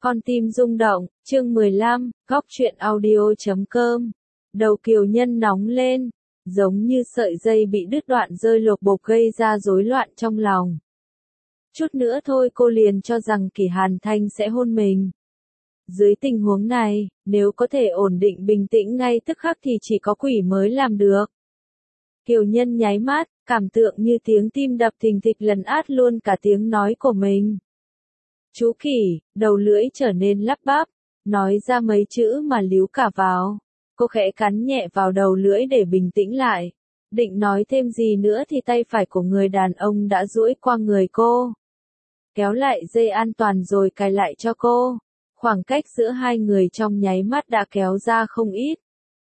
Con tim rung động, chương 15, góc truyện audio.com. Đầu Kiều Nhân nóng lên, giống như sợi dây bị đứt đoạn rơi lột bột gây ra rối loạn trong lòng. Chút nữa thôi cô liền cho rằng Kỷ Hàn Thanh sẽ hôn mình. Dưới tình huống này, nếu có thể ổn định bình tĩnh ngay tức khắc thì chỉ có quỷ mới làm được. Kiều Nhân nháy mắt, cảm tượng như tiếng tim đập thình thịch lấn át luôn cả tiếng nói của mình. Chú Kỷ, đầu lưỡi trở nên lắp bắp, nói ra mấy chữ mà líu cả vào. Cô khẽ cắn nhẹ vào đầu lưỡi để bình tĩnh lại. Định nói thêm gì nữa thì tay phải của người đàn ông đã duỗi qua người cô. Kéo lại dây an toàn rồi cài lại cho cô. Khoảng cách giữa hai người trong nháy mắt đã kéo ra không ít.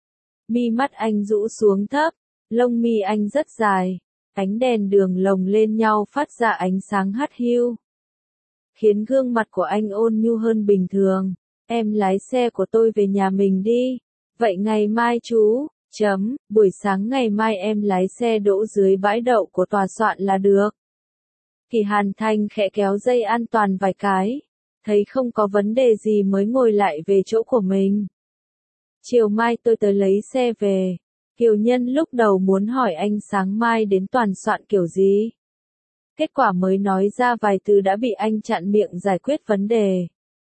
Mi mắt anh rũ xuống thấp, lông mi anh rất dài. Ánh đèn đường lồng lên nhau phát ra ánh sáng hắt hiu, khiến gương mặt của anh ôn nhu hơn bình thường. Em lái xe của tôi về nhà mình đi. Vậy ngày mai chú, buổi sáng ngày mai em lái xe đỗ dưới bãi đậu của tòa soạn là được. Kỷ Hàn Thanh khẽ kéo dây an toàn vài cái, thấy không có vấn đề gì mới ngồi lại về chỗ của mình. Chiều mai tôi tới lấy xe về. Kiều Nhân lúc đầu muốn hỏi anh sáng mai đến tòa soạn kiểu gì. Kết quả mới nói ra vài từ đã bị anh chặn miệng giải quyết vấn đề.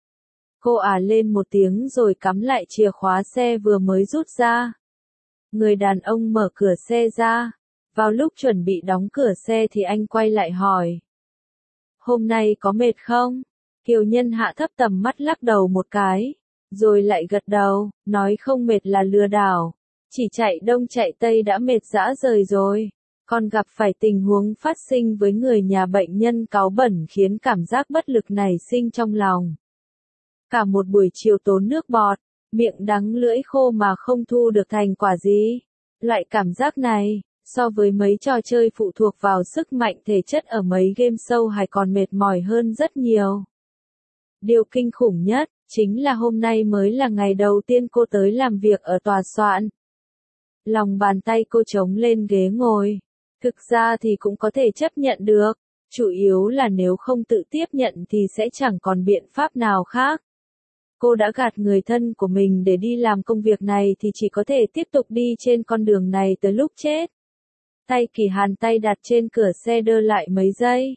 Cô lên một tiếng rồi cắm lại chìa khóa xe vừa mới rút ra. Người đàn ông mở cửa xe ra. Vào lúc chuẩn bị đóng cửa xe thì anh quay lại hỏi. Hôm nay có mệt không? Kiều Nhân hạ thấp tầm mắt lắc đầu một cái. Rồi lại gật đầu, nói không mệt là lừa đảo. Chỉ chạy đông chạy tây đã mệt rã rời rồi. Còn gặp phải tình huống phát sinh với người nhà bệnh nhân cáu bẩn khiến cảm giác bất lực nảy sinh trong lòng. Cả một buổi chiều tốn nước bọt, miệng đắng lưỡi khô mà không thu được thành quả gì. Loại cảm giác này, so với mấy trò chơi phụ thuộc vào sức mạnh thể chất ở mấy game show hay còn mệt mỏi hơn rất nhiều. Điều kinh khủng nhất, chính là hôm nay mới là ngày đầu tiên cô tới làm việc ở tòa soạn. Lòng bàn tay cô chống lên ghế ngồi. Thực ra thì cũng có thể chấp nhận được, chủ yếu là nếu không tự tiếp nhận thì sẽ chẳng còn biện pháp nào khác. Cô đã gạt người thân của mình để đi làm công việc này thì chỉ có thể tiếp tục đi trên con đường này tới lúc chết. Tay Kỷ Hàn tay đặt trên cửa xe đơ lại mấy giây.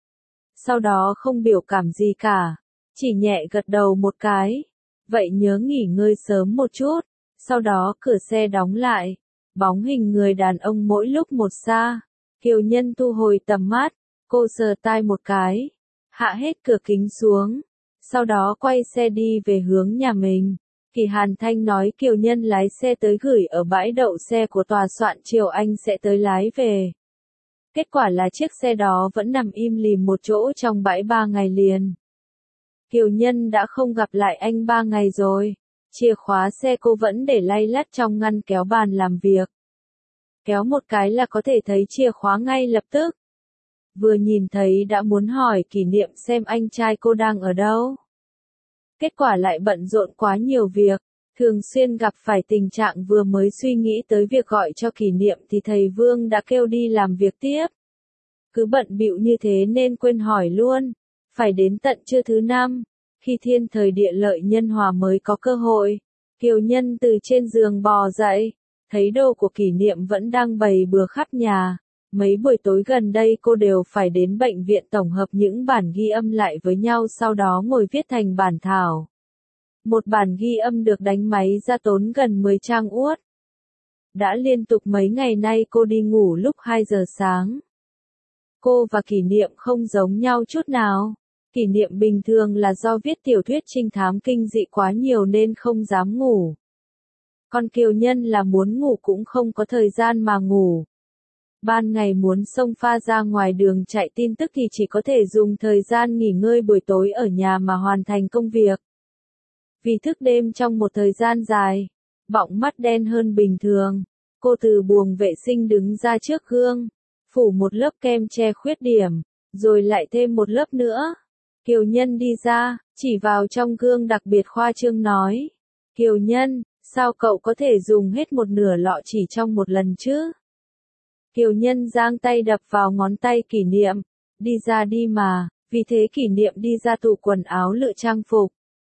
Sau đó không biểu cảm gì cả, chỉ nhẹ gật đầu một cái. Vậy nhớ nghỉ ngơi sớm một chút, sau đó cửa xe đóng lại. Bóng hình người đàn ông mỗi lúc một xa. Kiều Nhân thu hồi tầm mắt, cô sờ tai một cái, hạ hết cửa kính xuống, sau đó quay xe đi về hướng nhà mình. Kỷ Hàn Thanh nói Kiều Nhân lái xe tới gửi ở bãi đậu xe của tòa soạn, chiều anh sẽ tới lái về. Kết quả là chiếc xe đó vẫn nằm im lìm một chỗ trong bãi 3 ngày liền. Kiều Nhân đã không gặp lại anh 3 ngày rồi. Chìa khóa xe cô vẫn để lay lắt trong ngăn kéo bàn làm việc. Kéo một cái là có thể thấy chìa khóa ngay lập tức. Vừa nhìn thấy đã muốn hỏi Kỷ Niệm xem anh trai cô đang ở đâu. Kết quả lại bận rộn quá nhiều việc, thường xuyên gặp phải tình trạng vừa mới suy nghĩ tới việc gọi cho Kỷ Niệm thì thầy Vương đã kêu đi làm việc tiếp. Cứ bận bịu như thế nên quên hỏi luôn, phải đến tận trưa thứ 5. Khi thiên thời địa lợi nhân hòa mới có cơ hội, Kiều Nhân từ trên giường bò dậy, thấy đồ của Kỷ Niệm vẫn đang bày bừa khắp nhà. Mấy buổi tối gần đây cô đều phải đến bệnh viện tổng hợp những bản ghi âm lại với nhau, sau đó ngồi viết thành bản thảo. Một bản ghi âm được đánh máy ra tốn gần 10 trang uất. Đã liên tục mấy ngày nay cô đi ngủ lúc 2 giờ sáng. Cô và Kỷ Niệm không giống nhau chút nào. Kỷ Niệm bình thường là do viết tiểu thuyết trinh thám kinh dị quá nhiều nên không dám ngủ. Còn Kiều Nhân là muốn ngủ cũng không có thời gian mà ngủ. Ban ngày muốn xông pha ra ngoài đường chạy tin tức thì chỉ có thể dùng thời gian nghỉ ngơi buổi tối ở nhà mà hoàn thành công việc. Vì thức đêm trong một thời gian dài, bọng mắt đen hơn bình thường, cô từ buồng vệ sinh đứng ra trước gương, phủ một lớp kem che khuyết điểm, rồi lại thêm một lớp nữa. Kiều Nhân đi ra, chỉ vào trong gương đặc biệt khoa trương nói. Kiều Nhân, sao cậu có thể dùng hết một nửa lọ chỉ trong một lần chứ? Kiều Nhân giang tay đập vào ngón tay Kỷ Niệm. Đi ra đi mà, vì thế Kỷ Niệm đi ra tủ quần áo lựa trang phục.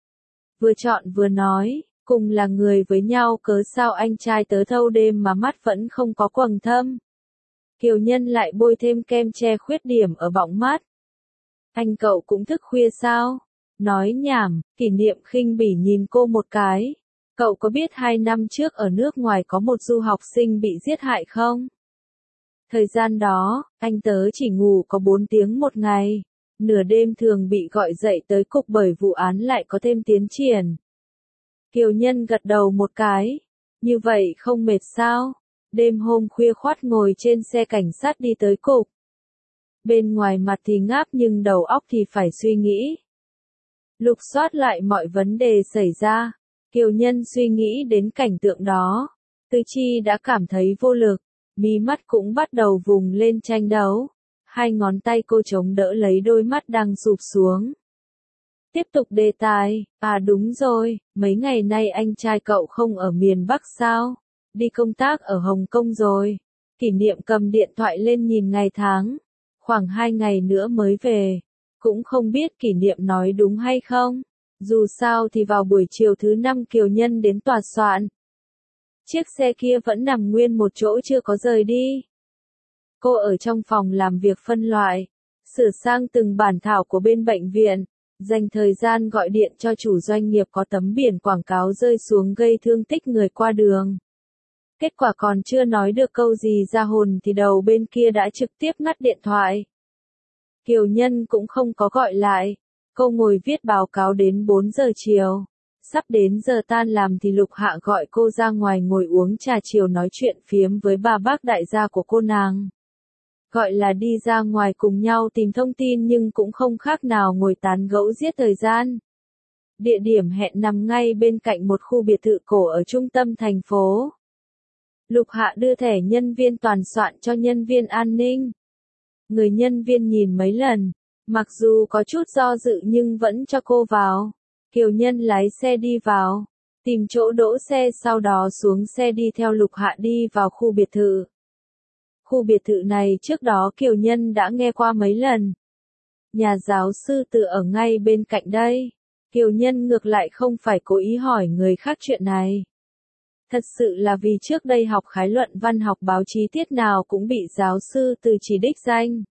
Vừa chọn vừa nói, cùng là người với nhau cớ sao anh trai tớ thâu đêm mà mắt vẫn không có quầng thâm. Kiều Nhân lại bôi thêm kem che khuyết điểm ở bọng mắt. Anh cậu cũng thức khuya sao? Nói nhảm, Kỷ Niệm khinh bỉ nhìn cô một cái. Cậu có biết 2 năm trước ở nước ngoài có một du học sinh bị giết hại không? Thời gian đó, anh tớ chỉ ngủ có 4 tiếng một ngày. Nửa đêm thường bị gọi dậy tới cục bởi vụ án lại có thêm tiến triển. Kiều Nhân gật đầu một cái. Như vậy không mệt sao? Đêm hôm khuya khoắt ngồi trên xe cảnh sát đi tới cục. Bên ngoài mặt thì ngáp nhưng đầu óc thì phải suy nghĩ. Lục soát lại mọi vấn đề xảy ra. Kiều Nhân suy nghĩ đến cảnh tượng đó. Tư Chi đã cảm thấy vô lực. Mí mắt cũng bắt đầu vùng lên tranh đấu. 2 ngón tay cô chống đỡ lấy đôi mắt đang sụp xuống. Tiếp tục đề tài, à đúng rồi, mấy ngày nay anh trai cậu không ở miền Bắc sao? Đi công tác ở Hồng Kông rồi. Kỷ Niệm cầm điện thoại lên nhìn ngày tháng. Khoảng 2 ngày nữa mới về. Cũng không biết Kỷ Niệm nói đúng hay không. Dù sao thì vào buổi chiều thứ 5 Kiều Nhân đến tòa soạn. Chiếc xe kia vẫn nằm nguyên một chỗ chưa có rời đi. Cô ở trong phòng làm việc phân loại, sửa sang từng bản thảo của bên bệnh viện, dành thời gian gọi điện cho chủ doanh nghiệp có tấm biển quảng cáo rơi xuống gây thương tích người qua đường. Kết quả còn chưa nói được câu gì ra hồn thì đầu bên kia đã trực tiếp ngắt điện thoại. Kiều Nhân cũng không có gọi lại, cô ngồi viết báo cáo đến 4 giờ chiều. Sắp đến giờ tan làm thì Lục Hạ gọi cô ra ngoài ngồi uống trà chiều nói chuyện phiếm với bà bác đại gia của cô nàng. Gọi là đi ra ngoài cùng nhau tìm thông tin nhưng cũng không khác nào ngồi tán gẫu giết thời gian. Địa điểm hẹn nằm ngay bên cạnh một khu biệt thự cổ ở trung tâm thành phố. Lục Hạ đưa thẻ nhân viên toàn soạn cho nhân viên an ninh. Người nhân viên nhìn mấy lần, mặc dù có chút do dự nhưng vẫn cho cô vào. Kiều Nhân lái xe đi vào, tìm chỗ đỗ xe sau đó xuống xe đi theo Lục Hạ đi vào khu biệt thự. Khu biệt thự này trước đó Kiều Nhân đã nghe qua mấy lần. Nhà giáo sư tự ở ngay bên cạnh đây. Kiều Nhân ngược lại không phải cố ý hỏi người khác chuyện này. Thật sự là vì trước đây học khái luận văn học báo chí tiết nào cũng bị giáo sư từ chỉ đích danh.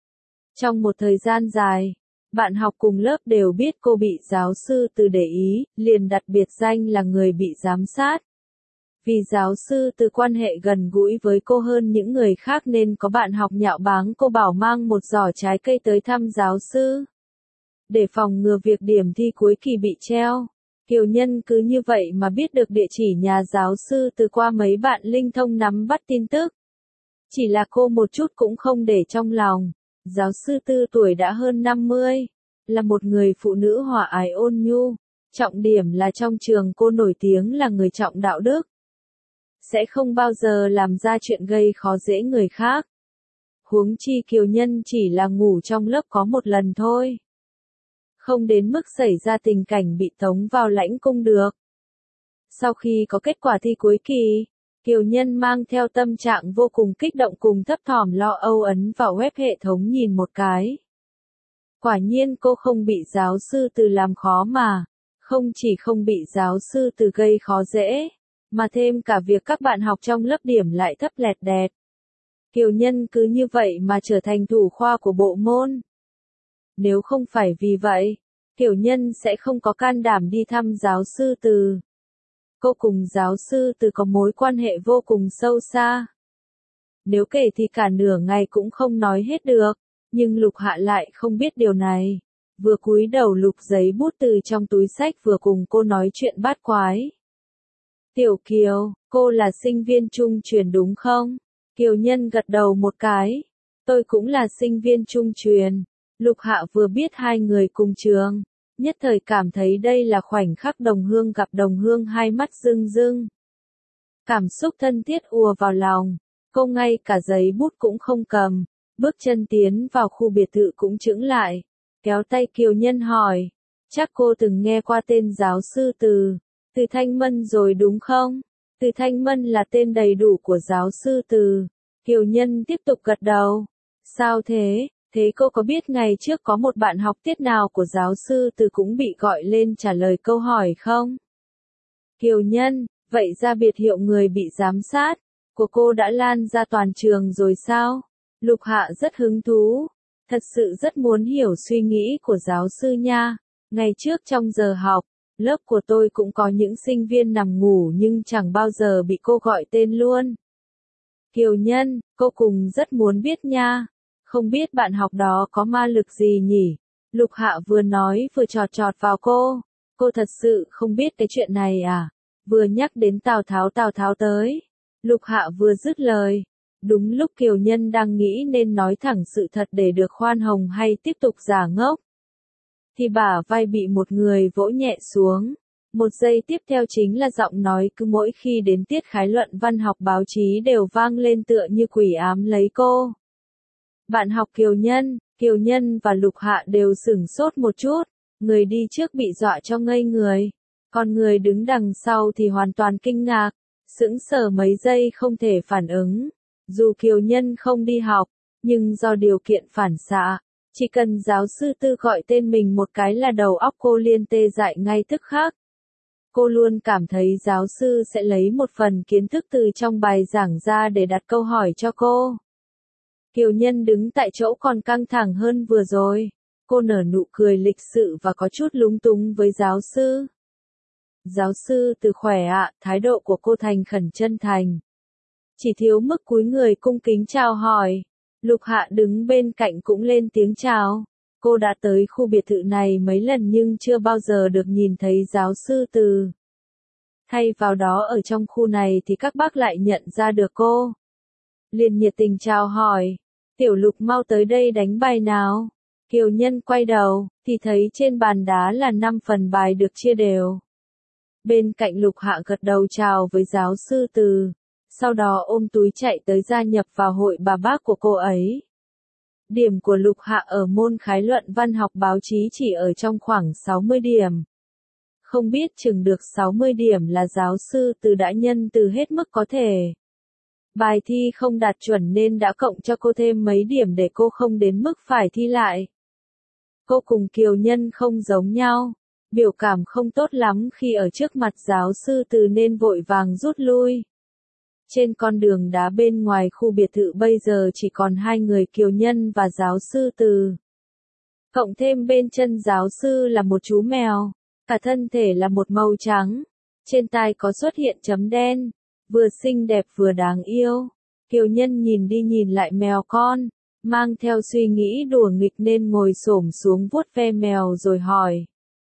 Trong một thời gian dài, bạn học cùng lớp đều biết cô bị giáo sư từ để ý, liền đặt biệt danh là người bị giám sát. Vì giáo sư từ quan hệ gần gũi với cô hơn những người khác nên có bạn học nhạo báng cô bảo mang một giỏ trái cây tới thăm giáo sư. Để phòng ngừa việc điểm thi cuối kỳ bị treo, Kiều Nhân cứ như vậy mà biết được địa chỉ nhà giáo sư từ qua mấy bạn linh thông nắm bắt tin tức. Chỉ là cô một chút cũng không để trong lòng. Giáo sư Tư tuổi đã hơn 50, là một người phụ nữ hòa ái ôn nhu. Trọng điểm là trong trường cô nổi tiếng là người trọng đạo đức. Sẽ không bao giờ làm ra chuyện gây khó dễ người khác. Huống chi Kiều Nhân chỉ là ngủ trong lớp có một lần thôi. Không đến mức xảy ra tình cảnh bị tống vào lãnh cung được. Sau khi có kết quả thi cuối kỳ, Kiều Nhân mang theo tâm trạng vô cùng kích động cùng thấp thỏm lo âu ấn vào web hệ thống nhìn một cái. Quả nhiên cô không bị giáo sư từ làm khó mà. Không chỉ không bị giáo sư từ gây khó dễ, mà thêm cả việc các bạn học trong lớp điểm lại thấp lẹt đẹt. Kiều Nhân cứ như vậy mà trở thành thủ khoa của bộ môn. Nếu không phải vì vậy, Kiều Nhân sẽ không có can đảm đi thăm giáo sư từ. Cô cùng giáo sư từ có mối quan hệ vô cùng sâu xa. Nếu kể thì cả nửa ngày cũng không nói hết được, nhưng Lục Hạ lại không biết điều này. Vừa cúi đầu lục giấy bút từ trong túi xách vừa cùng cô nói chuyện bát quái. Tiểu Kiều, cô là sinh viên trung truyền đúng không? Kiều Nhân gật đầu một cái. Tôi cũng là sinh viên trung truyền. Lục Hạ vừa biết hai người cùng trường, nhất thời cảm thấy đây là khoảnh khắc đồng hương gặp đồng hương, hai mắt rưng rưng. Cảm xúc thân thiết ùa vào lòng, cô ngay cả giấy bút cũng không cầm, bước chân tiến vào khu biệt thự cũng chững lại, kéo tay Kiều Nhân hỏi, chắc cô từng nghe qua tên giáo sư Từ Thanh Mân rồi đúng không? Từ Thanh Mân là tên đầy đủ của giáo sư Từ. Kiều Nhân tiếp tục gật đầu. Sao thế? Thế cô có biết ngày trước có một bạn học tiết nào của giáo sư Từ cũng bị gọi lên trả lời câu hỏi không? Kiều Nhân, vậy ra biệt hiệu người bị giám sát của cô đã lan ra toàn trường rồi sao? Lục Hạ rất hứng thú, thật sự rất muốn hiểu suy nghĩ của giáo sư nha. Ngày trước trong giờ học, lớp của tôi cũng có những sinh viên nằm ngủ nhưng chẳng bao giờ bị cô gọi tên luôn. Kiều Nhân, cô cùng rất muốn biết nha. Không biết bạn học đó có ma lực gì nhỉ? Lục Hạ vừa nói vừa chọt chọt vào cô. Cô thật sự không biết cái chuyện này à? Vừa nhắc đến Tào Tháo tới. Lục Hạ vừa dứt lời. Đúng lúc Kiều Nhân đang nghĩ nên nói thẳng sự thật để được khoan hồng hay tiếp tục giả ngốc, thì bả vai bị một người vỗ nhẹ xuống. Một giây tiếp theo chính là giọng nói cứ mỗi khi đến tiết khái luận văn học báo chí đều vang lên tựa như quỷ ám lấy cô. Bạn học Kiều Nhân và Lục Hạ đều sửng sốt một chút, người đi trước bị dọa cho ngây người, còn người đứng đằng sau thì hoàn toàn kinh ngạc, sững sờ mấy giây không thể phản ứng. Dù Kiều Nhân không đi học, nhưng do điều kiện phản xạ, chỉ cần giáo sư Tư gọi tên mình một cái là đầu óc cô liền tê dại ngay tức khắc. Cô luôn cảm thấy giáo sư sẽ lấy một phần kiến thức từ trong bài giảng ra để đặt câu hỏi cho cô. Kiều Nhân đứng tại chỗ còn căng thẳng hơn vừa rồi. Cô nở nụ cười lịch sự và có chút lúng túng với giáo sư. Giáo sư Từ khỏe ạ, thái độ của cô thành khẩn chân thành. Chỉ thiếu mức cúi người cung kính chào hỏi. Lục Hạ đứng bên cạnh cũng lên tiếng chào. Cô đã tới khu biệt thự này mấy lần nhưng chưa bao giờ được nhìn thấy giáo sư Từ. Thay vào đó ở trong khu này thì các bác lại nhận ra được cô. Liền nhiệt tình chào hỏi. Tiểu Lục mau tới đây đánh bài nào. Kiều Nhân quay đầu, thì thấy trên bàn đá là 5 phần bài được chia đều. Bên cạnh Lục Hạ gật đầu chào với giáo sư Từ. Sau đó ôm túi chạy tới gia nhập vào hội bà bác của cô ấy. Điểm của Lục Hạ ở môn khái luận văn học báo chí chỉ ở trong khoảng 60 điểm. Không biết chừng được 60 điểm là giáo sư Từ đã nhân từ hết mức có thể. Bài thi không đạt chuẩn nên đã cộng cho cô thêm mấy điểm để cô không đến mức phải thi lại. Cô cùng Kiều Nhân không giống nhau. Biểu cảm không tốt lắm khi ở trước mặt giáo sư Từ nên vội vàng rút lui. Trên con đường đá bên ngoài khu biệt thự bây giờ chỉ còn hai người Kiều Nhân và giáo sư Từ. Cộng thêm bên chân giáo sư là một chú mèo, cả thân thể là một màu trắng, trên tai có xuất hiện chấm đen, vừa xinh đẹp vừa đáng yêu. Kiều Nhân nhìn đi nhìn lại mèo con, mang theo suy nghĩ đùa nghịch nên ngồi xổm xuống vuốt ve mèo rồi hỏi.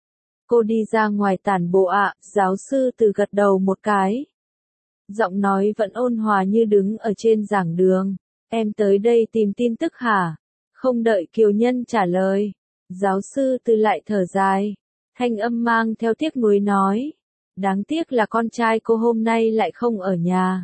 Cô đi ra ngoài tản bộ ạ, giáo sư Từ gật đầu một cái. Giọng nói vẫn ôn hòa như đứng ở trên giảng đường. Em tới đây tìm tin tức hả? Không đợi Kiều Nhân trả lời. Giáo sư Từ lại thở dài. Thanh âm mang theo tiếc nuối nói. Đáng tiếc là con trai cô hôm nay lại không ở nhà.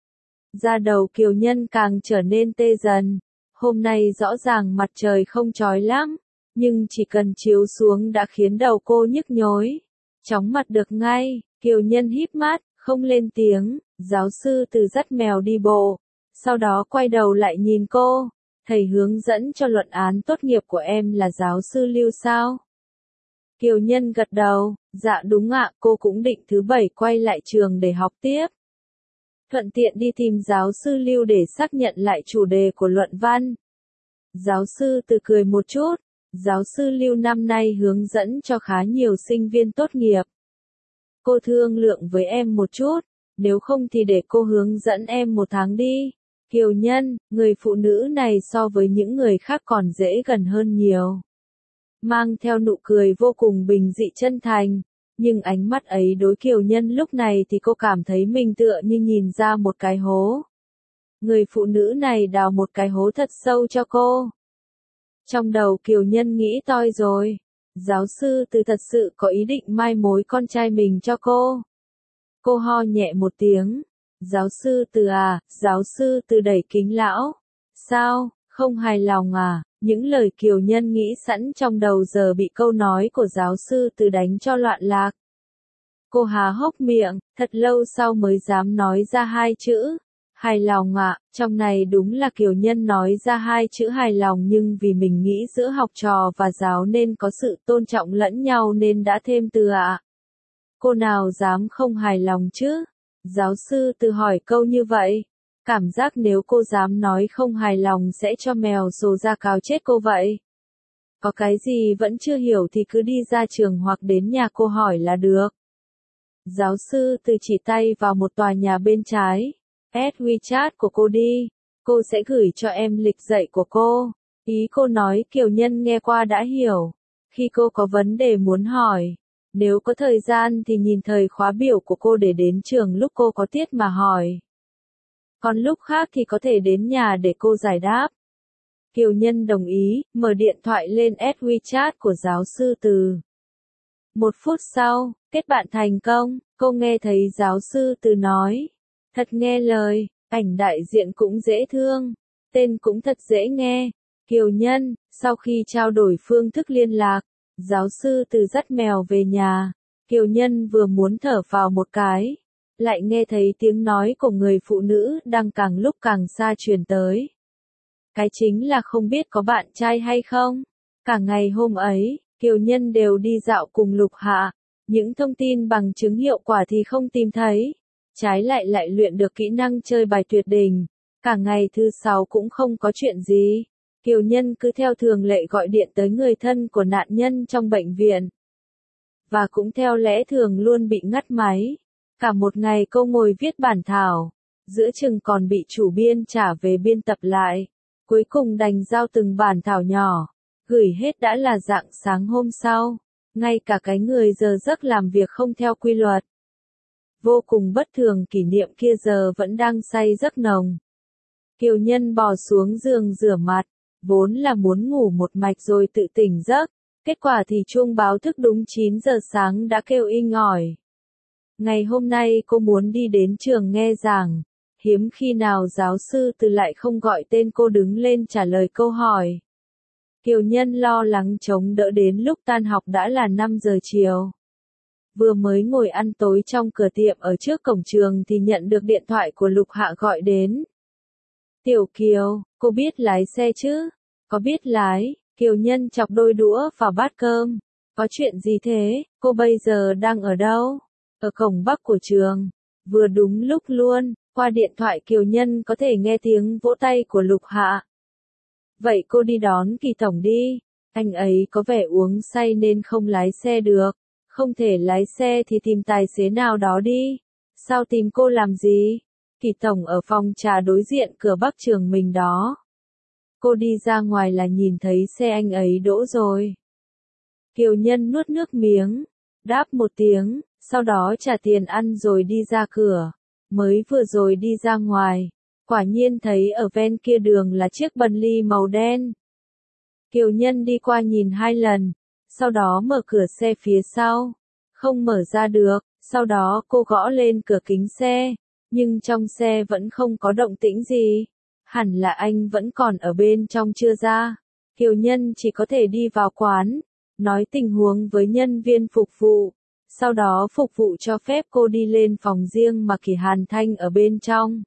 Da đầu Kiều Nhân càng trở nên tê dần. Hôm nay rõ ràng mặt trời không chói lắm, nhưng chỉ cần chiếu xuống đã khiến đầu cô nhức nhối. Chóng mặt được ngay, Kiều Nhân híp mắt, không lên tiếng. Giáo sư Từ dắt mèo đi bộ, sau đó quay đầu lại nhìn cô. Thầy hướng dẫn cho luận án tốt nghiệp của em là giáo sư Lưu sao? Kiều Nhân gật đầu, dạ đúng ạ, cô cũng định thứ bảy quay lại trường để học tiếp. Thuận tiện đi tìm giáo sư Lưu để xác nhận lại chủ đề của luận văn. Giáo sư Từ cười một chút, giáo sư Lưu năm nay hướng dẫn cho khá nhiều sinh viên tốt nghiệp. Cô thương lượng với em một chút, nếu không thì để cô hướng dẫn em một tháng đi. Kiều Nhân, người phụ nữ này so với những người khác còn dễ gần hơn nhiều. Mang theo nụ cười vô cùng bình dị chân thành, nhưng ánh mắt ấy đối Kiều Nhân lúc này thì cô cảm thấy mình tựa như nhìn ra một cái hố. Người phụ nữ này đào một cái hố thật sâu cho cô. Trong đầu Kiều Nhân nghĩ toi rồi, giáo sư Từ thật sự có ý định mai mối con trai mình cho cô. Cô ho nhẹ một tiếng. Giáo sư Từ à, giáo sư Từ đẩy kính lão. Sao, không hài lòng à? Những lời Kiều Nhân nghĩ sẵn trong đầu giờ bị câu nói của giáo sư Từ đánh cho loạn lạc. Cô há hốc miệng, thật lâu sau mới dám nói ra hai chữ. Hài lòng ạ, trong này đúng là Kiều Nhân nói ra hai chữ hài lòng nhưng vì mình nghĩ giữa học trò và giáo nên có sự tôn trọng lẫn nhau nên đã thêm từ ạ. Cô nào dám không hài lòng chứ? Giáo sư Từ hỏi câu như vậy. Cảm giác nếu cô dám nói không hài lòng sẽ cho mèo sồ ra cào chết cô vậy. Có cái gì vẫn chưa hiểu thì cứ đi ra trường hoặc đến nhà cô hỏi là được. Giáo sư Từ chỉ tay vào một tòa nhà bên trái. Add WeChat của cô đi. Cô sẽ gửi cho em lịch dạy của cô. Ý cô nói Kiều Nhân nghe qua đã hiểu. Khi cô có vấn đề muốn hỏi. Nếu có thời gian thì nhìn thời khóa biểu của cô để đến trường lúc cô có tiết mà hỏi. Còn lúc khác thì có thể đến nhà để cô giải đáp. Kiều Nhân đồng ý, mở điện thoại lên add WeChat của giáo sư Từ. 1 phút sau, kết bạn thành công, cô nghe thấy giáo sư Từ nói. Thật nghe lời, ảnh đại diện cũng dễ thương, tên cũng thật dễ nghe. Kiều Nhân, sau khi trao đổi phương thức liên lạc, giáo sư Từ dắt mèo về nhà. Kiều Nhân vừa muốn thở vào một cái, lại nghe thấy tiếng nói của người phụ nữ đang càng lúc càng xa truyền tới. Cái chính là không biết có bạn trai hay không. Cả ngày hôm ấy, Kiều Nhân đều đi dạo cùng Lục Hạ. Những thông tin bằng chứng hiệu quả thì không tìm thấy. Trái lại luyện được kỹ năng chơi bài tuyệt đỉnh. Cả ngày thứ Sáu cũng không có chuyện gì. Kiều Nhân cứ theo thường lệ gọi điện tới người thân của nạn nhân trong bệnh viện. Và cũng theo lẽ thường luôn bị ngắt máy. Cả một ngày cô ngồi viết bản thảo. Giữa chừng còn bị chủ biên trả về biên tập lại. Cuối cùng đành giao từng bản thảo nhỏ. Gửi hết đã là rạng sáng hôm sau. Ngay cả cái người giờ giấc làm việc không theo quy luật. Vô cùng bất thường kỷ niệm kia giờ vẫn đang say giấc nồng. Kiều Nhân bò xuống giường rửa mặt. Vốn là muốn ngủ một mạch rồi tự tỉnh giấc. Kết quả thì chuông báo thức đúng 9 giờ sáng đã kêu inh ỏi. Ngày hôm nay cô muốn đi đến trường nghe giảng. Hiếm khi nào giáo sư Từ lại không gọi tên cô đứng lên trả lời câu hỏi. Kiều Nhân lo lắng chống đỡ đến lúc tan học đã là 5 giờ chiều. Vừa mới ngồi ăn tối trong cửa tiệm ở trước cổng trường thì nhận được điện thoại của Lục Hạ gọi đến. Tiểu Kiều, cô biết lái xe chứ? Có biết lái, Kiều Nhân chọc đôi đũa vào bát cơm. Có chuyện gì thế, cô bây giờ đang ở đâu? Ở cổng Bắc của trường. Vừa đúng lúc luôn, qua điện thoại Kiều Nhân có thể nghe tiếng vỗ tay của Lục Hạ. Vậy cô đi đón Kỳ tổng đi. Anh ấy có vẻ uống say nên không lái xe được. Không thể lái xe thì tìm tài xế nào đó đi. Sao tìm cô làm gì? Kỳ tổng ở phòng trà đối diện cửa Bắc trường mình đó. Cô đi ra ngoài là nhìn thấy xe anh ấy đỗ rồi. Kiều Nhân nuốt nước miếng, đáp một tiếng, sau đó trả tiền ăn rồi đi ra cửa. Mới vừa rồi đi ra ngoài, quả nhiên thấy ở ven kia đường là chiếc Bentley màu đen. Kiều Nhân đi qua nhìn 2 lần, sau đó mở cửa xe phía sau. Không mở ra được, sau đó cô gõ lên cửa kính xe, nhưng trong xe vẫn không có động tĩnh gì. Hẳn là anh vẫn còn ở bên trong chưa ra. Kiều Nhân chỉ có thể đi vào quán, nói tình huống với nhân viên phục vụ. Sau đó phục vụ cho phép cô đi lên phòng riêng mà Kỳ Hàn Thanh ở bên trong.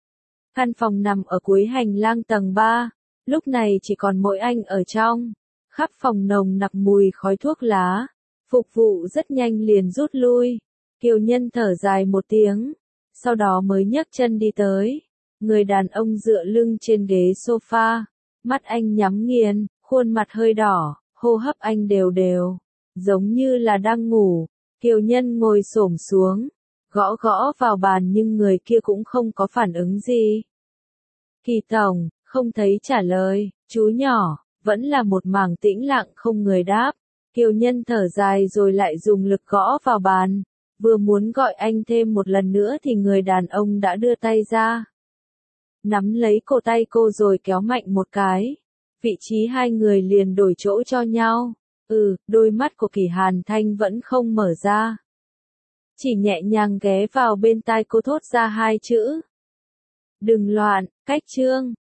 Căn phòng nằm ở cuối hành lang tầng 3, lúc này chỉ còn mỗi anh ở trong. Khắp phòng nồng nặc mùi khói thuốc lá. Phục vụ rất nhanh liền rút lui. Kiều Nhân thở dài một tiếng, sau đó mới nhấc chân đi tới. Người đàn ông dựa lưng trên ghế sofa, mắt anh nhắm nghiền, khuôn mặt hơi đỏ, hô hấp anh đều đều, giống như là đang ngủ. Kiều Nhân ngồi xổm xuống, gõ gõ vào bàn nhưng người kia cũng không có phản ứng gì. Kỳ tổng, không thấy trả lời, chú nhỏ, vẫn là một mảng tĩnh lặng không người đáp. Kiều Nhân thở dài rồi lại dùng lực gõ vào bàn, vừa muốn gọi anh thêm một lần nữa thì người đàn ông đã đưa tay ra. Nắm lấy cổ tay cô rồi kéo mạnh một cái. Vị trí hai người liền đổi chỗ cho nhau. Đôi mắt của Kỳ Hàn Thanh vẫn không mở ra. Chỉ nhẹ nhàng ghé vào bên tai cô thốt ra 2 chữ. Đừng loạn, cách chương.